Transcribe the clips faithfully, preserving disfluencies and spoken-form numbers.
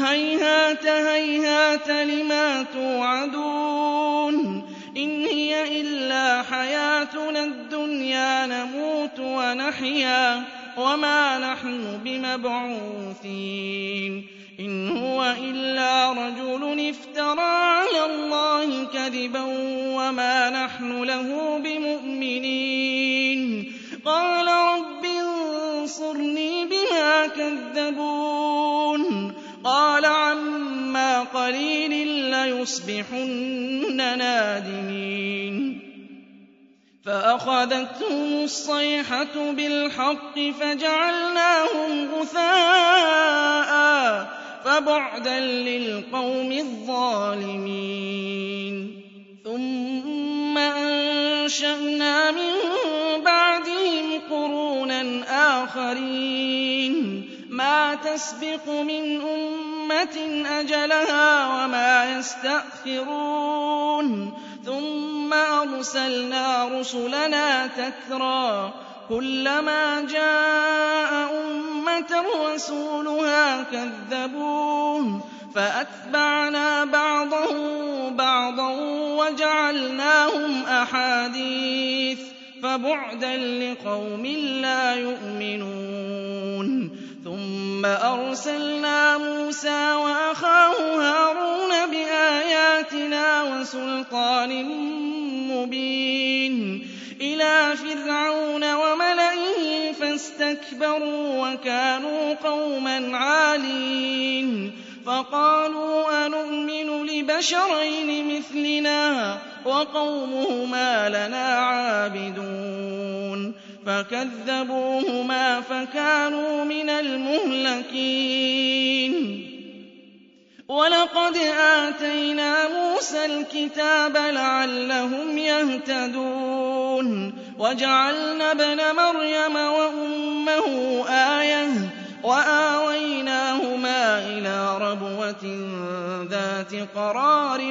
هَيْهَاتَ هَيْهَاتَ لِمَا تُوعَدُونَ إِنْ هِيَ إِلَّا حَيَاتُنَا الدُّنْيَا نَمُوتُ وَنَحْيَا وَمَا نَحْنُ بِمَبْعُوثِينَ إِنْ هُوَ إِلَّا رَجُلٌ افْتَرَىٰ عَلَى اللَّهِ كَذِبًا وَمَا نَحْنُ لَهُ بِمُؤْمِنِينَ قَالَ رَبِّ انصُرْنِي بِمَا كَذَّبُونِ قَالَ عَمَّا قَلِيلٍ لَّيُصْبِحُنَّ نَادِمِينَ فَأَخَذَتْهُمُ الصَّيْحَةُ بِالْحَقِّ فَجَعَلْنَاهُمْ غُثَاءً فَبُعْدًا لِّلْقَوْمِ الظَّالِمِينَ ثُمَّ أَنشَأْنَا مِن بَعْدِهِمْ قُرُونًا آخَرِينَ مَا تَسْبِقُ مِنْ أُمَّةٍ أَجَلَهَا وَمَا يَسْتَأْخِرُونَ ثُمَّ أَرْسَلْنَا رُسُلَنَا تَتْرَىٰ كُلَّمَا جَاءَ أُمَّةً رَّسُولُهَا كَذَّبُوهُ فَأَتْبَعْنَا بَعْضَهُم بَعْضًا وَجَعَلْنَاهُمْ أَحَادِيثَ فَبُعْدًا لِّقَوْمٍ لَّا يُؤْمِنُونَ ثُمَّ أَرْسَلْنَا مُوسَىٰ وَأَخَاهُ هَارُونَ بِآيَاتِنَا وَسُلْطَانٍ مُّبِينٍ إِلَىٰ فِرْعَوْنَ وَمَلَئِهِ فَاسْتَكْبَرُوا وَكَانُوا قَوْمًا عَالِينَ فَقَالُوا أَنُؤْمِنُ لِبَشَرَيْنِ مِثْلِنَا وَقَوْمُهُمَا لَنَا عَابِدُونَ فَكَذَّبُوهُمَا فَكَانُوا مِنَ الْمُهْلَكِينَ وَلَقَدْ آتَيْنَا مُوسَى الْكِتَابَ لَعَلَّهُمْ يَهْتَدُونَ وَجَعَلْنَا ابْنَ مَرْيَمَ وَأُمَّهُ آيَةً وَآوَيْنَاهُمَا إِلَىٰ رَبْوَةٍ ذَاتِ قَرَارٍ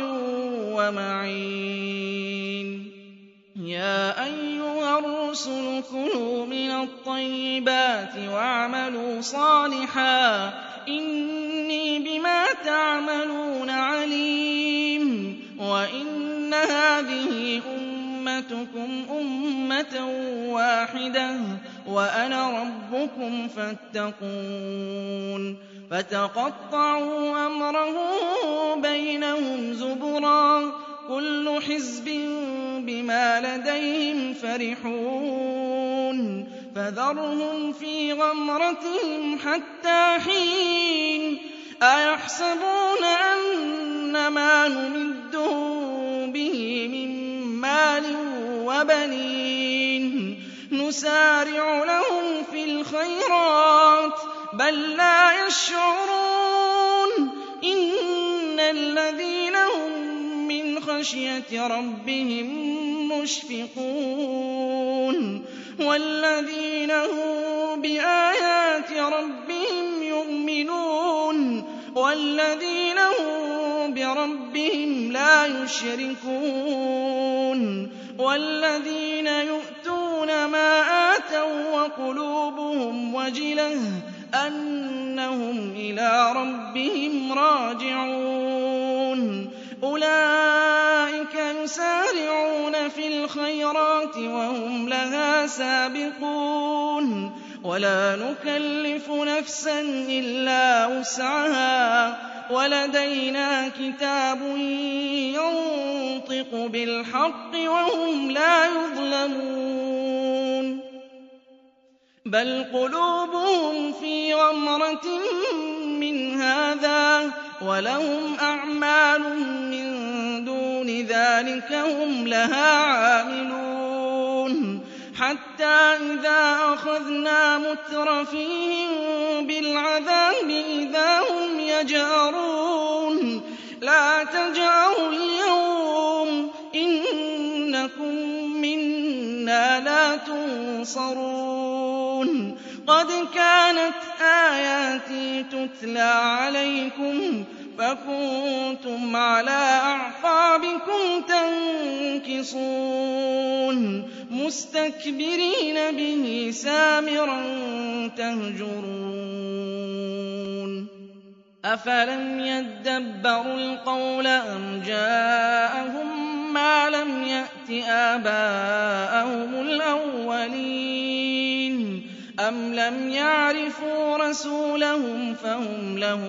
وَمَعِينٍ يَا أَيُّهَا الرُّسُلُ كُلُوا مِنَ الطَّيِّبَاتِ وَاعْمَلُوا صَالِحًا إِنِّي بِمَا تَعْمَلُونَ عَلِيمٌ وَإِنَّ هَٰذِهِ أُمَّتُكُمْ أُمَّةً وَاحِدَةً وَأَنَا رَبُّكُمْ فَاتَّقُونِ فَتَقَطَّعُوا أَمْرَهُم بَيْنَهُمْ زُبُرًا كُلُّ حِزْبٍ بِمَا لَدَيْهِمْ فَرِحُونَ فَذَرْهُمْ فِي غَمْرَتِهِمْ حَتَّىٰ حِينٍ أَيَحْسَبُونَ أَنَّمَا نُمِدُّهُم بِهِ مِن مَّالٍ وَبَنِينَ نُسَارِعُ لَهُمْ فِي الْخَيْرَاتِ بَل لَّا يَشْعُرُونَ إِنَّ الَّذِينَ هُم مِّنْ خَشْيَةِ رَبِّهِم مُّشْفِقُونَ وَالَّذِينَ هُم بِآيَاتِ رَبِّهِمْ يُؤْمِنُونَ وَالَّذِينَ هُم بِرَبِّهِمْ لَا يُشْرِكُونَ وَالَّذِينَ يُؤْتُونَ مَا آتَوا وَّقُلُوبُهُمْ وَجِلَةٌ أَنَّهُمْ إِلَىٰ رَبِّهِمْ رَاجِعُونَ أُولَٰئِكَ يُسَارِعُونَ فِي الْخَيْرَاتِ وَهُمْ لَهَا سَابِقُونَ وَلَا نُكَلِّفُ نَفْسًا إِلَّا وُسْعَهَا وَلَدَيْنَا كِتَابٌ يَنطِقُ بِالْحَقِّ وَهُمْ لَا يُظْلَمُونَ بَلْ قُلُوبُهُمْ فِي غَمْرَةٍ مِّنْ هَٰذَا وَلَهُمْ أَعْمَالٌ مِّن دُونِ ذَٰلِكَ هُمْ لَهَا عَامِلُونَ حَتَّىٰ إِذَا أَخَذْنَا مُتْرَفِيهِم بِالْعَذَابِ إِذَا هُمْ يَجْأَرُونَ لَا تَجْأَرُوا الْيَوْمَ إِنَّكُم مِّنَّا لَا تُنصَرُونَ قَدْ كَانَتْ آيَاتِي تُتْلَىٰ عَلَيْكُمْ فَكُنتُمْ عَلَىٰ أَعْقَابِكُمْ تَنكِصُونَ مُسْتَكْبِرِينَ بِهِ سَامِرًا تَهْجُرُونَ أَفَلَمْ يَدَّبَّرُوا الْقَوْلَ أَمْ جَاءَهُم مَّا لَمْ يَأْتِ آبَاءَهُمُ الْأَوَّلِينَ أَمْ لَمْ يَعْرِفُوا رَسُولَهُمْ فَهُمْ لَهُ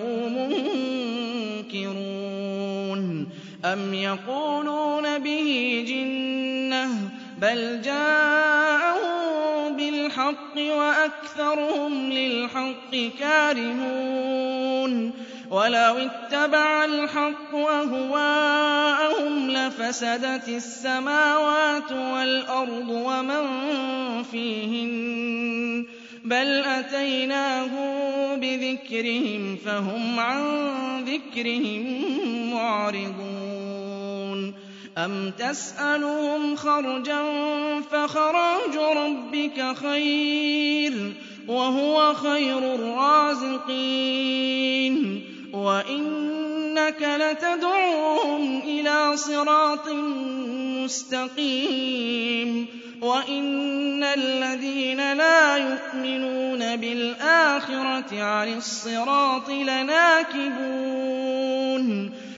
مُنكِرُونَ أَمْ يَقُولُونَ بِهِ جِنَّةٌ بَلْ جَاءَهُم بِالْحَقِّ وَأَكْثَرُهُمْ لِلْحَقِّ كَارِهُونَ وَلَوِ اتَّبَعَ الْحَقُّ أَهْوَاءَهُمْ لَفَسَدَتِ السَّمَاوَاتُ وَالْأَرْضُ وَمَن فِيهِنَّ بَلْ أَتَيْنَاهُم بِذِكْرِهِمْ فَهُمْ عَن ذِكْرِهِم مُّعْرِضُونَ أَمْ تَسْأَلُهُمْ خَرْجًا فَخَرَاجُ رَبِّكَ خَيْرٌ وَهُوَ خَيْرُ الرَّازِقِينَ وَإِنَّكَ لَتَدْعُوهُمْ إِلَىٰ صِرَاطٍ مُّسْتَقِيمٍ وَإِنَّ الَّذِينَ لَا يُؤْمِنُونَ بِالْآخِرَةِ عَنِ الصِّرَاطِ لَنَاكِبُونَ